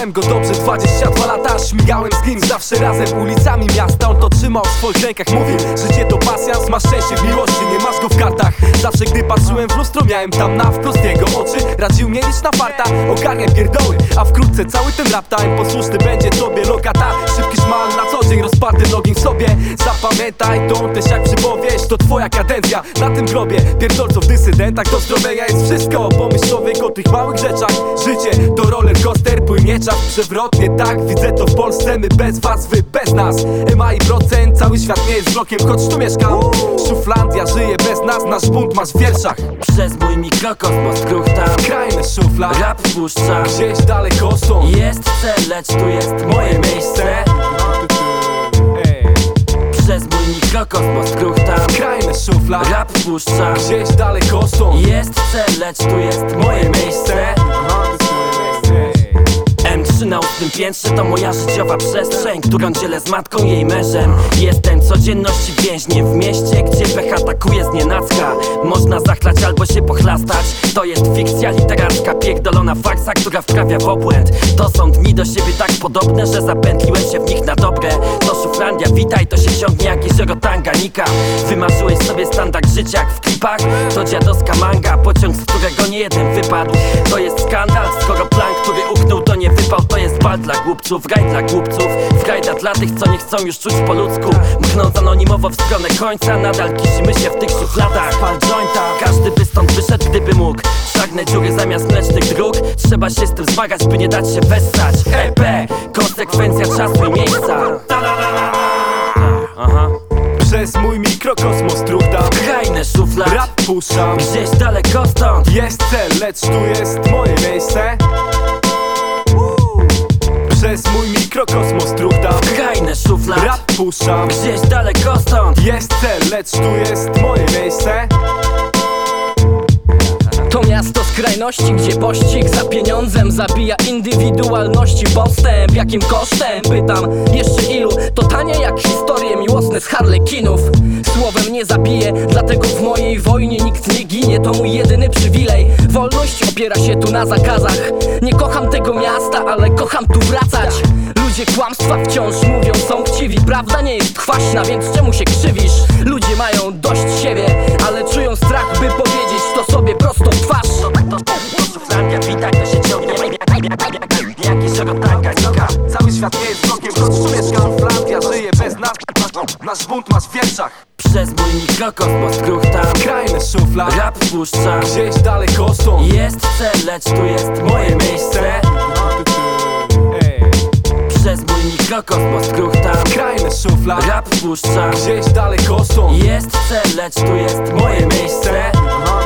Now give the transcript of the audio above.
Znałem go dobrze 22 lata, śmigałem z nim zawsze razem ulicami miasta. On to trzymał w swoich rękach, mówił: życie to pasjans, masz szczęście w miłości, nie masz go w kartach. Zawsze gdy patrzyłem w lustro, miałem tam na wprost jego oczy. Radził mnie licz na farta, ogarniaj pierdoły, a wkrótce cały ten rap time posłuszny będzie tobie. Lokata, szybki szmal na co dzień, rozparty ogień w sobie. Zapamiętaj to też jak przypowieść, to twoja kadencja na tym grobie pierdolców, dysydentach. Do zdrowienia jest wszystko, pomyśl człowiek o tych małych rzeczach. Życie to roller coaster, płynie czas przewrotnie, tak widzę to w Polsce. My bez was, wy bez nas. EMA i procent, cały świat nie jest blokiem, choć tu mieszkam. Szuflandia żyje bez nas, nasz bunt masz w wierszach. Przez mój mikrokosmos kruchtam, Skrajny szuflad, rap puszczam. gdzieś daleko stąd Jest cel, lecz tu jest moje miejsce. Przez mój mikrokosmos kruchtam, Skrajny szuflad, rap puszczam. gdzieś daleko stąd Jest cel, lecz tu jest moje miejsce. M3 na 8. piętrze to moja życiowa przestrzeń, którą dzielę z matką i jej mężem. Jestem codzienności więźniem w mieście, gdzie pech atakuje znienacka. Można zachlać albo się pochlastać. To jest fikcja literacka, pierdolona farsa, która wprawia w obłęd. To są dni do siebie tak podobne, że zapętliłem się w nich na dobre. To Szuflandia, witaj, to się ciągnie jak jezioro Tanganika. Wymarzyłeś sobie standard życia jak w klipach. To dziadowska manga, pociąg, z którego nie jeden wypadł. To jest skandal, skoro plan, który uknął, to nie wypał. To jest bal dla głupców, raj dla głupców. Frajda dla tych, co nie chcą już czuć po ludzku. Mknąc anonimowo w stronę końca, nadal kisimy się w tych szufladach. Pal jointa, każdy by stąd wyszedł, gdyby mógł. Czarne dziury zamiast mlecznych dróg. Trzeba się z tym zmagać, by nie dać się wessać. EP, konsekwencja czasu i miejsca. Aha. Przez mój mikrokosmos truchtam, Skrajny szuflad, rap puszczam. gdzieś daleko stąd Jest cel, lecz tu jest moje miejsce. Przez mój mikrokosmos truchtam, Skrajny szuflad, rap puszczam. gdzieś daleko stąd Jest cel, lecz tu jest moje miejsce. To miasto skrajności, gdzie pościg za pieniądzem zabija indywidualności. Postęp, jakim kosztem? Pytam, jeszcze ilu? To tanie jak historie miłosne z harlekinów. Słowem nie zabiję, dlatego w mojej wojnie nikt nie ginie. To mój jedyny przywilej. Wolność opiera się tu na zakazach. Nie kocham tego miasta, ale kocham tu wracać. Ludzie kłamstwa wciąż mówią, są chciwi. Prawda nie jest kwaśna, więc czemu się krzywisz? Ludzie mają dość siebie, ale czują strach, by powiedzieć to sobie prosto w twarz. To Szuflandia, witaj, to się ciągnie jak jezioro Tanganika. Cały świat nie jest blokiem, choć tu mieszkam. Szuflandia żyje bez nas, nasz bunt masz w wierszach. Przez mój mikrokosmos kruchtam, Skrajny szuflad, rap puszczam. gdzieś daleko stąd Jest cel, lecz tu jest moje miejsce. Przez mój mikrokosmos kruchtam, Skrajny szuflad, rap puszczam. gdzieś daleko stąd Jest cel, lecz tu jest moje miejsce.